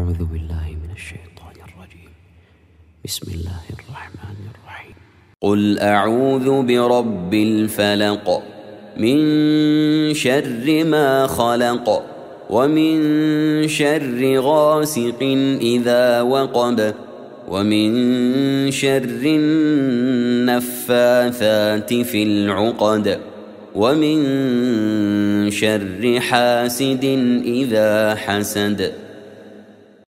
أعوذ بالله من الشيطان الرجيم. بسم الله الرحمن الرحيم. قل أعوذ برب الفلق من شر ما خلق ومن شر غاسق إذا وقب ومن شر النفاثات في العقد ومن شر حاسد إذا حسد.